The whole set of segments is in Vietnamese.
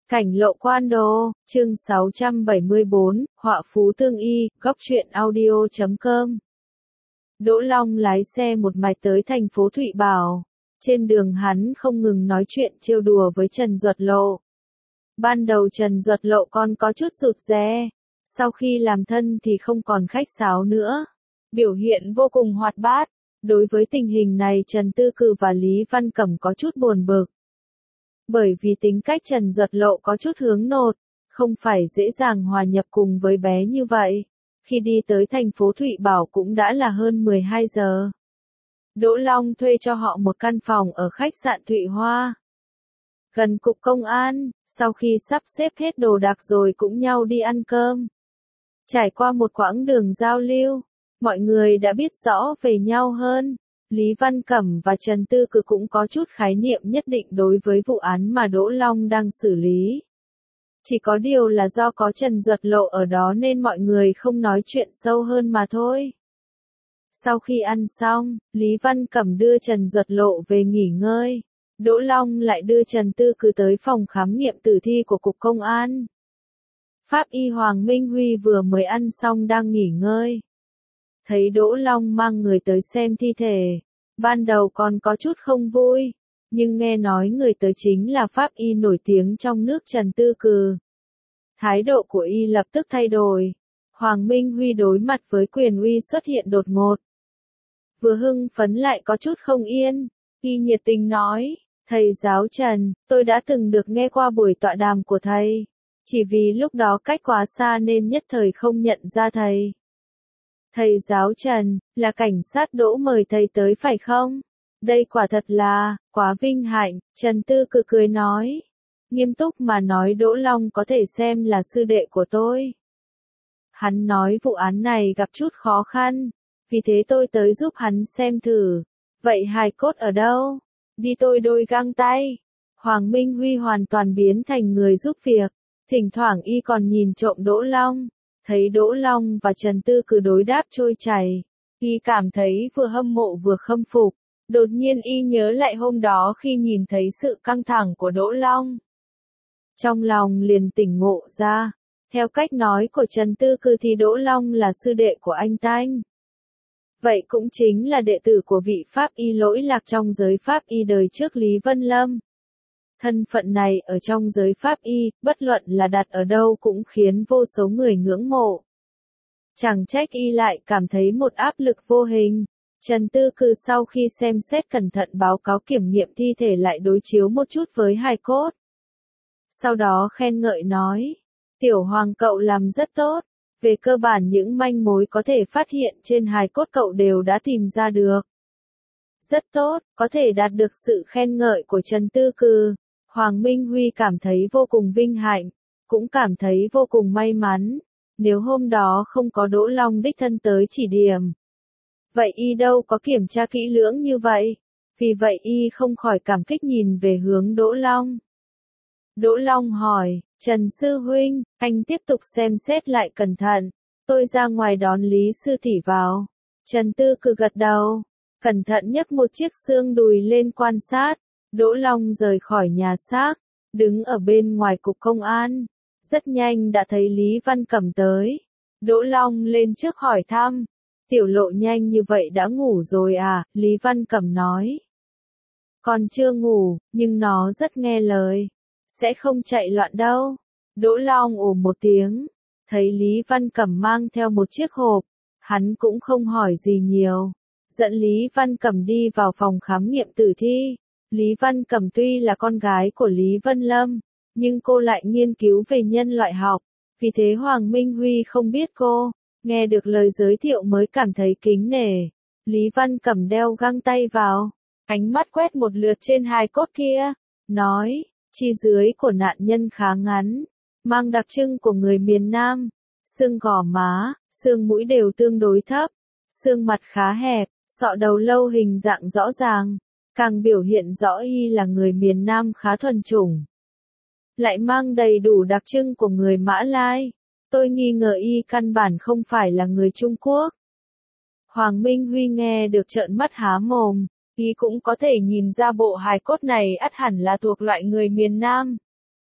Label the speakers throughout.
Speaker 1: Cảnh lộ quan đồ, chương 674, họa phú tương y, góc truyện audio.com. Đỗ Long lái xe một mạch tới thành phố Thụy Bảo. Trên đường hắn không ngừng nói chuyện trêu đùa với Trần Duật Lộ. Ban đầu Trần Duật Lộ còn có chút rụt rè, sau khi làm thân thì không còn khách sáo nữa. Biểu hiện vô cùng hoạt bát. Đối với tình hình này Trần Tư Cừ và Lý Văn Cẩm có chút buồn bực. Bởi vì tính cách Trần Duật Lộ có chút hướng nội, không phải dễ dàng hòa nhập cùng với bé như vậy. Khi đi tới thành phố Thụy Bảo cũng đã là hơn 12 giờ. Đỗ Long thuê cho họ một căn phòng ở khách sạn Thụy Hoa, gần cục công an. Sau khi sắp xếp hết đồ đạc rồi cũng nhau đi ăn cơm. Trải qua một quãng đường giao lưu, mọi người đã biết rõ về nhau hơn. Lý Văn Cẩm và Trần Tư Cừ cũng có chút khái niệm nhất định đối với vụ án mà Đỗ Long đang xử lý. Chỉ có điều là do có Trần Duật Lộ ở đó nên mọi người không nói chuyện sâu hơn mà thôi. Sau khi ăn xong, Lý Văn Cẩm đưa Trần Duật Lộ về nghỉ ngơi. Đỗ Long lại đưa Trần Tư Cừ tới phòng khám nghiệm tử thi của Cục Công an. Pháp y Hoàng Minh Huy vừa mới ăn xong đang nghỉ ngơi. Thấy Đỗ Long mang người tới xem thi thể, ban đầu còn có chút không vui, nhưng nghe nói người tới chính là pháp y nổi tiếng trong nước Trần Tư Cừ. Thái độ của y lập tức thay đổi. Hoàng Minh Huy đối mặt với quyền uy xuất hiện đột ngột. Vừa hưng phấn lại có chút không yên, y nhiệt tình nói, thầy giáo Trần, tôi đã từng được nghe qua buổi tọa đàm của thầy. Chỉ vì lúc đó cách quá xa nên nhất thời không nhận ra thầy. Thầy giáo Trần, là cảnh sát Đỗ mời thầy tới phải không? Đây quả thật là, quá vinh hạnh, Trần Tư Cừ cười nói. Nghiêm túc mà nói Đỗ Long có thể xem là sư đệ của tôi. Hắn nói vụ án này gặp chút khó khăn, vì thế tôi tới giúp hắn xem thử. Vậy hài cốt ở đâu? Đi tôi đôi găng tay. Hoàng Minh Huy hoàn toàn biến thành người giúp việc, thỉnh thoảng y còn nhìn trộm Đỗ Long. Thấy Đỗ Long và Trần Tư Cừ đối đáp trôi chảy, y cảm thấy vừa hâm mộ vừa khâm phục. Đột nhiên y nhớ lại hôm đó khi nhìn thấy sự căng thẳng của Đỗ Long. Trong lòng liền tỉnh ngộ ra, theo cách nói của Trần Tư Cừ thì Đỗ Long là sư đệ của anh Tanh. Vậy cũng chính là đệ tử của vị pháp y lỗi lạc trong giới pháp y đời trước Lý Vân Lâm. Thân phận này ở trong giới pháp y, bất luận là đặt ở đâu cũng khiến vô số người ngưỡng mộ. Chẳng trách y lại cảm thấy một áp lực vô hình. Trần Tư Cừ sau khi xem xét cẩn thận báo cáo kiểm nghiệm thi thể lại đối chiếu một chút với hài cốt. Sau đó khen ngợi nói, Tiểu Hoàng cậu làm rất tốt. Về cơ bản những manh mối có thể phát hiện trên hài cốt cậu đều đã tìm ra được. Rất tốt, có thể đạt được sự khen ngợi của Trần Tư Cừ. Hoàng Minh Huy cảm thấy vô cùng vinh hạnh, cũng cảm thấy vô cùng may mắn. Nếu hôm đó không có Đỗ Long đích thân tới chỉ điểm, vậy y đâu có kiểm tra kỹ lưỡng như vậy. Vì vậy y không khỏi cảm kích nhìn về hướng Đỗ Long. Đỗ Long hỏi, Trần Sư Huynh, anh tiếp tục xem xét lại cẩn thận. Tôi ra ngoài đón Lý Sư Tỷ vào. Trần Tư Cừ gật đầu, cẩn thận nhấc một chiếc xương đùi lên quan sát. Đỗ Long rời khỏi nhà xác, đứng ở bên ngoài cục công an. Rất nhanh đã thấy Lý Văn Cẩm tới. Đỗ Long lên trước hỏi thăm. Tiểu Lộ nhanh như vậy đã ngủ rồi à? Lý Văn Cẩm nói. Còn chưa ngủ, nhưng nó rất nghe lời. Sẽ không chạy loạn đâu. Đỗ Long ồ một tiếng. Thấy Lý Văn Cẩm mang theo một chiếc hộp. Hắn cũng không hỏi gì nhiều. Dẫn Lý Văn Cẩm đi vào phòng khám nghiệm tử thi. Lý Văn Cẩm tuy là con gái của Lý Vân Lâm, nhưng cô lại nghiên cứu về nhân loại học. Vì thế Hoàng Minh Huy không biết cô. Nghe được lời giới thiệu mới cảm thấy kính nể. Lý Văn Cẩm đeo găng tay vào, ánh mắt quét một lượt trên hài cốt kia, nói, chi dưới của nạn nhân khá ngắn, mang đặc trưng của người miền Nam. Xương gò má, xương mũi đều tương đối thấp, xương mặt khá hẹp, sọ đầu lâu hình dạng rõ ràng, càng biểu hiện rõ y là người miền Nam khá thuần chủng. Lại mang đầy đủ đặc trưng của người Mã Lai. Tôi nghi ngờ y căn bản không phải là người Trung Quốc. Hoàng Minh Huy nghe được trợn mắt há mồm, y cũng có thể nhìn ra bộ hài cốt này ắt hẳn là thuộc loại người miền Nam.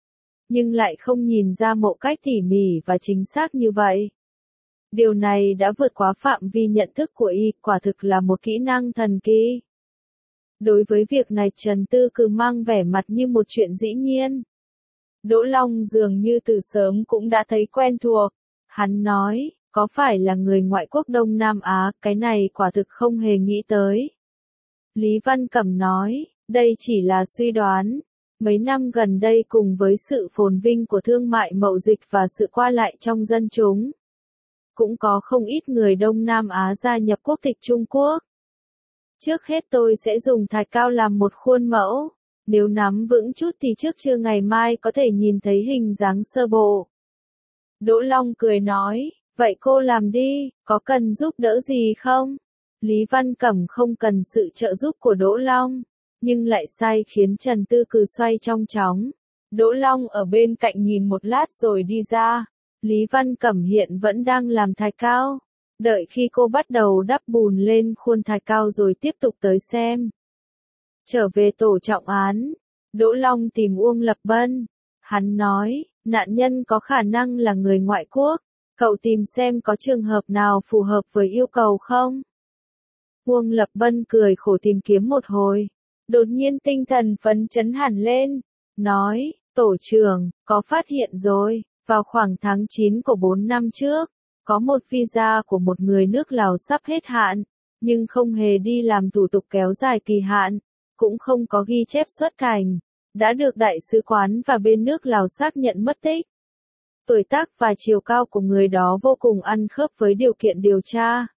Speaker 1: nhưng lại không nhìn ra một cách tỉ mỉ và chính xác như vậy. Điều này đã vượt quá phạm vi nhận thức của y, quả thực là một kỹ năng thần kỳ. Đối với việc này Trần Tư cứ mang vẻ mặt như một chuyện dĩ nhiên. Đỗ Long dường như từ sớm cũng đã thấy quen thuộc. Hắn nói, có phải là người ngoại quốc Đông Nam Á, cái này quả thực không hề nghĩ tới. Lý Văn Cẩm nói, đây chỉ là suy đoán. Mấy năm gần đây cùng với sự phồn vinh của thương mại mậu dịch và sự qua lại trong dân chúng, cũng có không ít người Đông Nam Á gia nhập quốc tịch Trung Quốc. Trước hết tôi sẽ dùng thạch cao làm một khuôn mẫu. Nếu nắm vững chút thì trước trưa ngày mai có thể nhìn thấy hình dáng sơ bộ. Đỗ Long cười nói, vậy cô làm đi, có cần giúp đỡ gì không? Lý Văn Cẩm không cần sự trợ giúp của Đỗ Long, nhưng lại sai khiến Trần Tư Cừ xoay trong chóng. Đỗ Long ở bên cạnh nhìn một lát rồi đi ra. Lý Văn Cẩm hiện vẫn đang làm thạch cao. Đợi khi cô bắt đầu đắp bùn lên khuôn thạch cao rồi tiếp tục tới xem. Trở về tổ trọng án, Đỗ Long tìm Uông Lập Bân. Hắn nói, nạn nhân có khả năng là người ngoại quốc. Cậu tìm xem có trường hợp nào phù hợp với yêu cầu không? Uông Lập Bân cười khổ tìm kiếm một hồi. Đột nhiên tinh thần phấn chấn hẳn lên. Nói, tổ trưởng, có phát hiện rồi. Vào khoảng tháng 9 của 4 năm trước, có một visa của một người nước Lào sắp hết hạn, nhưng không hề đi làm thủ tục kéo dài kỳ hạn, cũng không có ghi chép xuất cảnh, đã được Đại sứ quán và bên nước Lào xác nhận mất tích. Tuổi tác và chiều cao của người đó vô cùng ăn khớp với điều kiện điều tra.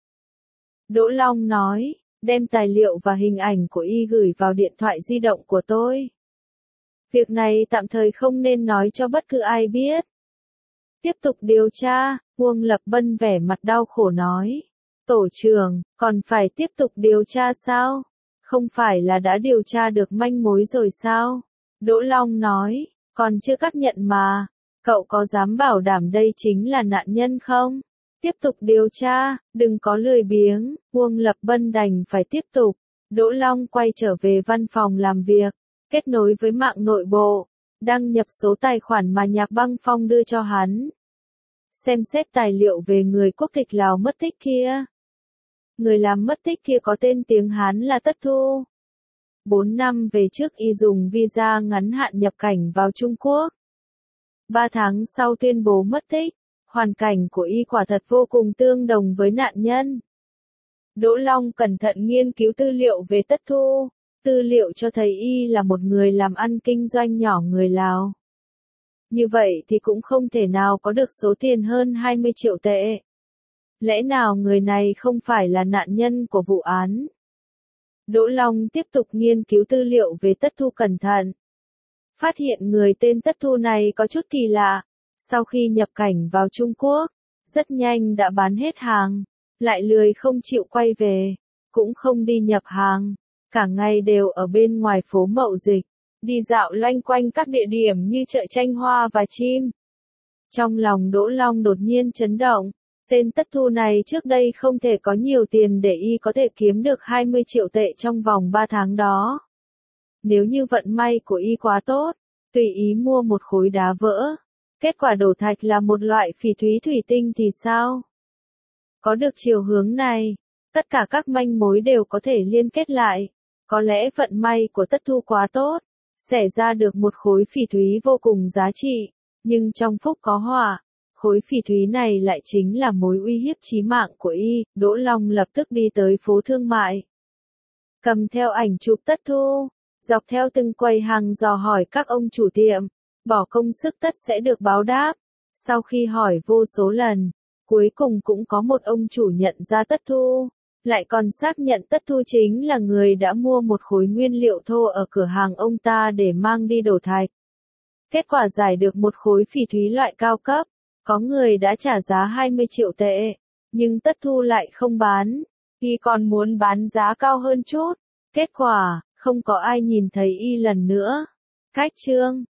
Speaker 1: Đỗ Long nói, đem tài liệu và hình ảnh của y gửi vào điện thoại di động của tôi. Việc này tạm thời không nên nói cho bất cứ ai biết. Tiếp tục điều tra, Uông Lập Bân vẻ mặt đau khổ nói. Tổ trưởng, còn phải tiếp tục điều tra sao? Không phải là đã điều tra được manh mối rồi sao? Đỗ Long nói, còn chưa xác nhận mà. Cậu có dám bảo đảm đây chính là nạn nhân không? Tiếp tục điều tra, đừng có lười biếng. Uông Lập Bân đành phải tiếp tục. Đỗ Long quay trở về văn phòng làm việc, kết nối với mạng nội bộ, đăng nhập số tài khoản mà Nhạc Băng Phong đưa cho hắn. Xem xét tài liệu về người quốc tịch Lào mất tích kia. Người làm mất tích kia có tên tiếng Hán là Tất Thu. 4 năm về trước y dùng visa ngắn hạn nhập cảnh vào Trung Quốc. 3 tháng sau tuyên bố mất tích, hoàn cảnh của y quả thật vô cùng tương đồng với nạn nhân. Đỗ Long cẩn thận nghiên cứu tư liệu về Tất Thu. Tư liệu cho thấy y là một người làm ăn kinh doanh nhỏ người Lào. Như vậy thì cũng không thể nào có được số tiền hơn 20 triệu tệ. Lẽ nào người này không phải là nạn nhân của vụ án? Đỗ Long tiếp tục nghiên cứu tư liệu về Tất Thu cẩn thận. Phát hiện người tên Tất Thu này có chút kỳ lạ. Sau khi nhập cảnh vào Trung Quốc, rất nhanh đã bán hết hàng, lại lười không chịu quay về, cũng không đi nhập hàng, cả ngày đều ở bên ngoài phố Mậu Dịch, đi dạo loanh quanh các địa điểm như chợ Tranh Hoa và Chim. Trong lòng Đỗ Long đột nhiên chấn động, tên Tất Thu này trước đây không thể có nhiều tiền để y có thể kiếm được 20 triệu tệ trong vòng 3 tháng đó. Nếu như vận may của y quá tốt, tùy ý mua một khối đá vỡ, kết quả đổ thạch là một loại phỉ thúy thủy tinh thì sao? Có được chiều hướng này, tất cả các manh mối đều có thể liên kết lại. Có lẽ vận may của Tất Thu quá tốt, xẻ ra được một khối phỉ thúy vô cùng giá trị, nhưng trong phúc có họa, khối phỉ thúy này lại chính là mối uy hiếp chí mạng của y. Đỗ Long lập tức đi tới phố thương mại, cầm theo ảnh chụp Tất Thu, dọc theo từng quầy hàng dò hỏi các ông chủ tiệm, bỏ công sức tất sẽ được báo đáp. Sau khi hỏi vô số lần, cuối cùng cũng có một ông chủ nhận ra Tất Thu, lại còn xác nhận Tất Thu chính là người đã mua một khối nguyên liệu thô ở cửa hàng ông ta để mang đi đổ thạch. Kết quả giải được một khối phỉ thúy loại cao cấp, có người đã trả giá 20 triệu tệ, nhưng Tất Thu lại không bán, y còn muốn bán giá cao hơn chút. Kết quả, không có ai nhìn thấy y lần nữa. Cách chương